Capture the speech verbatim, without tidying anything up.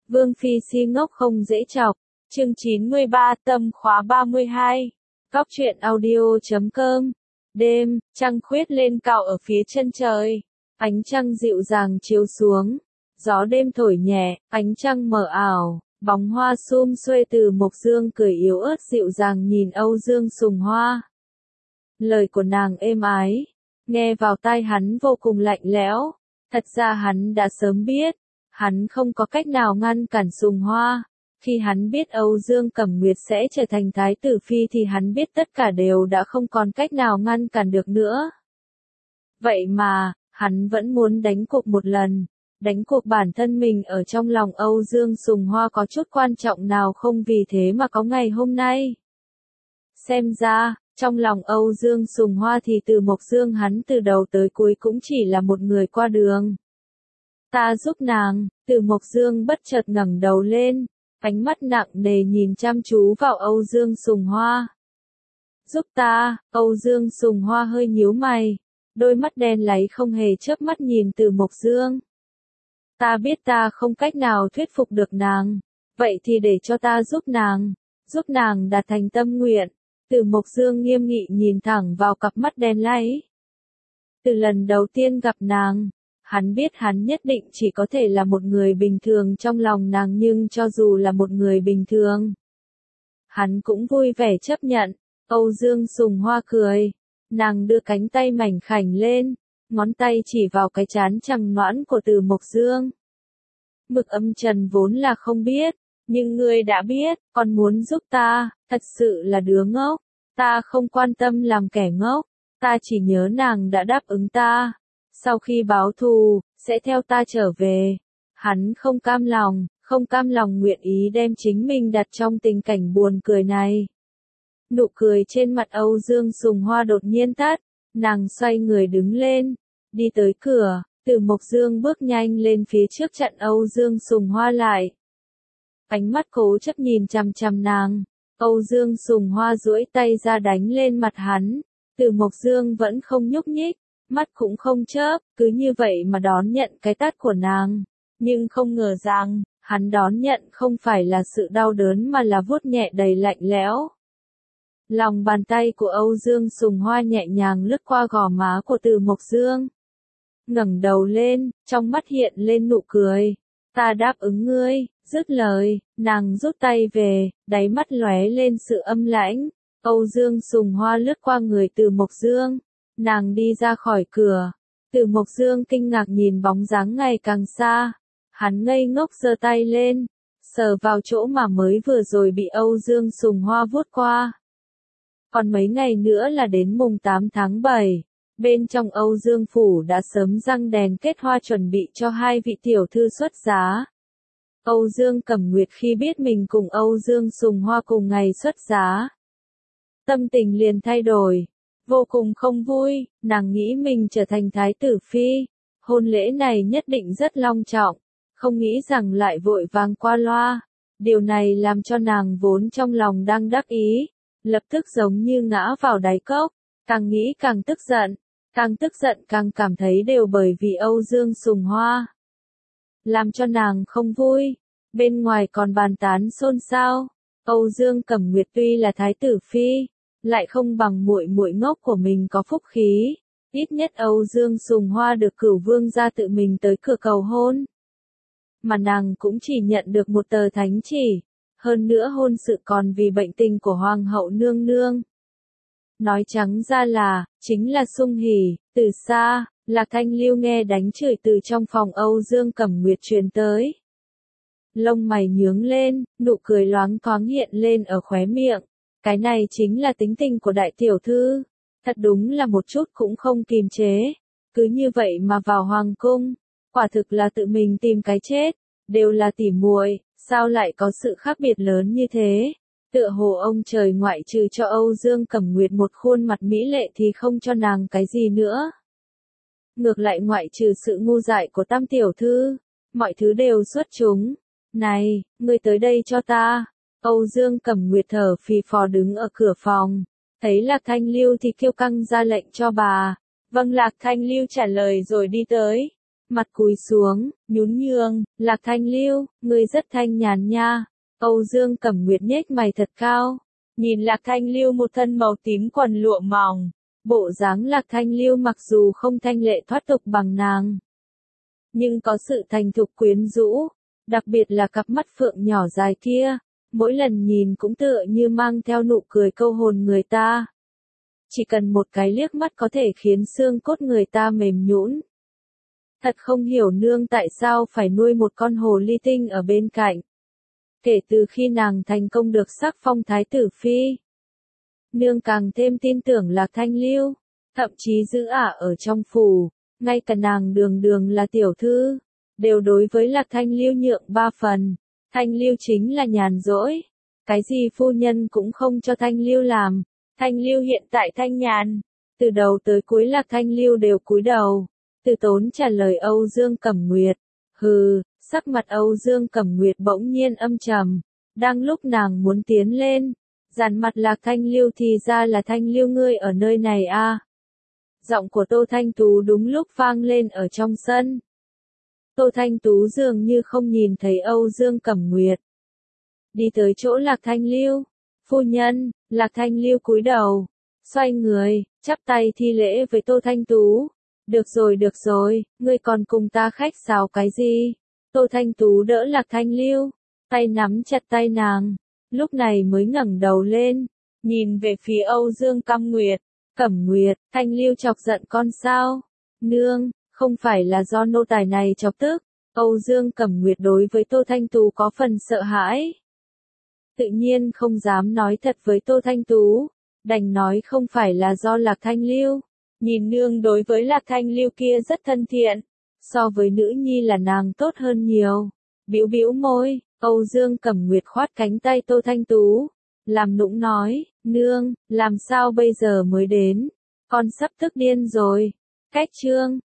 Vương Phi si ngốc không dễ chọc. Chương chín mươi ba tâm khóa ba mươi hai. Góc truyện audio chấm com. Đêm, trăng khuyết lên cao ở phía chân trời. Ánh trăng dịu dàng chiếu xuống. Gió đêm thổi nhẹ, ánh trăng mờ ảo. Bóng hoa sum xuê từ Mộc Dương cười yếu ớt dịu dàng nhìn Âu Dương Sùng Hoa. Lời của nàng êm ái, nghe vào tai hắn vô cùng lạnh lẽo. Thật ra hắn đã sớm biết, hắn không có cách nào ngăn cản Sùng Hoa. Khi hắn biết Âu Dương Cẩm Nguyệt sẽ trở thành Thái tử Phi thì hắn biết tất cả đều đã không còn cách nào ngăn cản được nữa. Vậy mà, hắn vẫn muốn đánh cuộc một lần. Đánh cuộc bản thân mình ở trong lòng Âu Dương Sùng Hoa có chút quan trọng nào không, vì thế mà có ngày hôm nay. Xem ra, trong lòng Âu Dương Sùng Hoa thì Từ Mộc Dương hắn từ đầu tới cuối cũng chỉ là một người qua đường. Ta giúp nàng. Từ Mộc Dương bất chợt ngẩng đầu lên, ánh mắt nặng nề nhìn chăm chú vào Âu Dương Sùng Hoa. Giúp ta. Âu Dương Sùng Hoa hơi nhíu mày, đôi mắt đen láy không hề chớp mắt nhìn Từ Mộc Dương. Ta biết ta không cách nào thuyết phục được nàng, vậy thì để cho ta giúp nàng, giúp nàng đạt thành tâm nguyện. Từ Mộc Dương nghiêm nghị nhìn thẳng vào cặp mắt đen láy. Từ lần đầu tiên gặp nàng, hắn biết hắn nhất định chỉ có thể là một người bình thường trong lòng nàng, nhưng cho dù là một người bình thường, hắn cũng vui vẻ chấp nhận. Âu Dương Sùng Hoa cười, nàng đưa cánh tay mảnh khảnh lên, ngón tay chỉ vào cái trán trắng nõn của Từ Mộc Dương. Mực Âm Trần vốn là không biết, nhưng ngươi đã biết, còn muốn giúp ta, thật sự là đứa ngốc. Ta không quan tâm làm kẻ ngốc, ta chỉ nhớ nàng đã đáp ứng ta, sau khi báo thù, sẽ theo ta trở về. Hắn không cam lòng, không cam lòng nguyện ý đem chính mình đặt trong tình cảnh buồn cười này. Nụ cười trên mặt Âu Dương Sùng Hoa đột nhiên tắt, nàng xoay người đứng lên, đi tới cửa. Từ Mộc Dương bước nhanh lên phía trước chặn Âu Dương Sùng Hoa lại. Ánh mắt cố chấp nhìn chằm chằm nàng. Âu Dương Sùng Hoa duỗi tay ra đánh lên mặt hắn. Từ Mộc Dương vẫn không nhúc nhích, mắt cũng không chớp, cứ như vậy mà đón nhận cái tát của nàng. Nhưng không ngờ rằng, hắn đón nhận không phải là sự đau đớn mà là vuốt nhẹ đầy lạnh lẽo. Lòng bàn tay của Âu Dương Sùng Hoa nhẹ nhàng lướt qua gò má của Từ Mộc Dương. Ngẩng đầu lên, trong mắt hiện lên nụ cười. Ta đáp ứng ngươi. Dứt lời, nàng rút tay về, đáy mắt lóe lên sự âm lãnh. Âu Dương Sùng Hoa lướt qua người Từ Mộc Dương. Nàng đi ra khỏi cửa. Từ Mộc Dương kinh ngạc nhìn bóng dáng ngày càng xa. Hắn ngây ngốc giơ tay lên, sờ vào chỗ mà mới vừa rồi bị Âu Dương Sùng Hoa vuốt qua. Còn mấy ngày nữa là đến mùng tám tháng bảy. Bên trong Âu Dương Phủ đã sớm răng đèn kết hoa chuẩn bị cho hai vị tiểu thư xuất giá. Âu Dương Cẩm Nguyệt khi biết mình cùng Âu Dương Sùng Hoa cùng ngày xuất giá, tâm tình liền thay đổi, vô cùng không vui. Nàng nghĩ mình trở thành Thái tử Phi, hôn lễ này nhất định rất long trọng, không nghĩ rằng lại vội vàng qua loa. Điều này làm cho nàng vốn trong lòng đang đắc ý, lập tức giống như ngã vào đáy cốc, càng nghĩ càng tức giận. Càng tức giận càng cảm thấy đều bởi vì Âu Dương Sùng Hoa, làm cho nàng không vui. Bên ngoài còn bàn tán xôn xao. Âu Dương Cẩm Nguyệt tuy là Thái tử Phi, lại không bằng muội muội ngốc của mình có phúc khí. Ít nhất Âu Dương Sùng Hoa được Cửu Vương gia tự mình tới cửa cầu hôn, mà nàng cũng chỉ nhận được một tờ thánh chỉ. Hơn nữa hôn sự còn vì bệnh tình của Hoàng hậu nương nương. Nói trắng ra là, chính là sung hỉ. Từ xa, Lạc Thanh Lưu nghe đánh chửi từ trong phòng Âu Dương Cẩm Nguyệt truyền tới. Lông mày nhướng lên, nụ cười loáng thoáng hiện lên ở khóe miệng. Cái này chính là tính tình của đại tiểu thư. Thật đúng là một chút cũng không kìm chế. Cứ như vậy mà vào hoàng cung, quả thực là tự mình tìm cái chết. Đều là tỉ muội, sao lại có sự khác biệt lớn như thế? Tựa hồ ông trời ngoại trừ cho Âu Dương Cẩm Nguyệt một khuôn mặt mỹ lệ thì không cho nàng cái gì nữa. Ngược lại ngoại trừ sự ngu dại của Tam tiểu thư, mọi thứ đều xuất chúng. Này, ngươi tới đây cho ta. Âu Dương Cẩm Nguyệt thở phì phò đứng ở cửa phòng, thấy Lạc Thanh Lưu thì kêu căng ra lệnh cho bà. Vâng, Lạc Thanh Lưu trả lời rồi đi tới. mặt cúi xuống, nhún nhường, Lạc Thanh Lưu, ngươi rất thanh nhàn nha. Âu Dương Cẩm Nguyệt nhếch mày thật cao, nhìn Lạc Thanh Lưu một thân màu tím quần lụa mỏng, bộ dáng Lạc Thanh Lưu mặc dù không thanh lệ thoát tục bằng nàng, nhưng có sự thành thục quyến rũ, đặc biệt là cặp mắt phượng nhỏ dài kia, mỗi lần nhìn cũng tựa như mang theo nụ cười câu hồn người ta. Chỉ cần một cái liếc mắt có thể khiến xương cốt người ta mềm nhũn. Thật không hiểu nương tại sao phải nuôi một con hồ ly tinh ở bên cạnh. Kể từ khi nàng thành công được sắc phong thái tử phi, nương càng thêm tin tưởng Lạc Thanh Lưu, thậm chí giữ ả ở trong phủ, ngay cả nàng đường đường là tiểu thư, đều đối với Lạc Thanh Lưu nhượng ba phần. Thanh Lưu chính là nhàn rỗi, cái gì phu nhân cũng không cho Thanh Lưu làm. Thanh Lưu hiện tại thanh nhàn, từ đầu tới cuối Lạc Thanh Lưu đều cúi đầu, từ tốn trả lời Âu Dương Cẩm Nguyệt. Hừ, sắc mặt Âu Dương Cẩm Nguyệt bỗng nhiên âm trầm, đang lúc nàng muốn tiến lên, dàn mặt Lạc Thanh Lưu thì ra là Thanh Lưu ngươi ở nơi này a. À. Giọng của Tô Thanh Tú đúng lúc vang lên ở trong sân. Tô Thanh Tú dường như không nhìn thấy Âu Dương Cẩm Nguyệt, đi tới chỗ Lạc Thanh Lưu. Phu nhân, Lạc Thanh Lưu cúi đầu, xoay người, chắp tay thi lễ với Tô Thanh Tú. Được rồi được rồi, ngươi còn cùng ta khách sáo cái gì? Tô Thanh Tú đỡ Lạc Thanh Lưu, tay nắm chặt tay nàng, lúc này mới ngẩng đầu lên, nhìn về phía Âu Dương Cẩm Nguyệt. Cẩm Nguyệt, Thanh Lưu chọc giận con sao? Nương, không phải là do nô tài này chọc tức. Âu Dương Cẩm Nguyệt đối với Tô Thanh Tú có phần sợ hãi, tự nhiên không dám nói thật với Tô Thanh Tú, đành nói không phải là do Lạc Thanh Lưu. Nhìn nương đối với Lạc Thanh Lưu kia rất thân thiện, so với nữ nhi là nàng tốt hơn nhiều. Bĩu bĩu môi, Âu Dương Cẩm Nguyệt khoát cánh tay Tô Thanh Tú, làm nũng nói, nương, làm sao bây giờ mới đến, con sắp tức điên rồi. Cách chương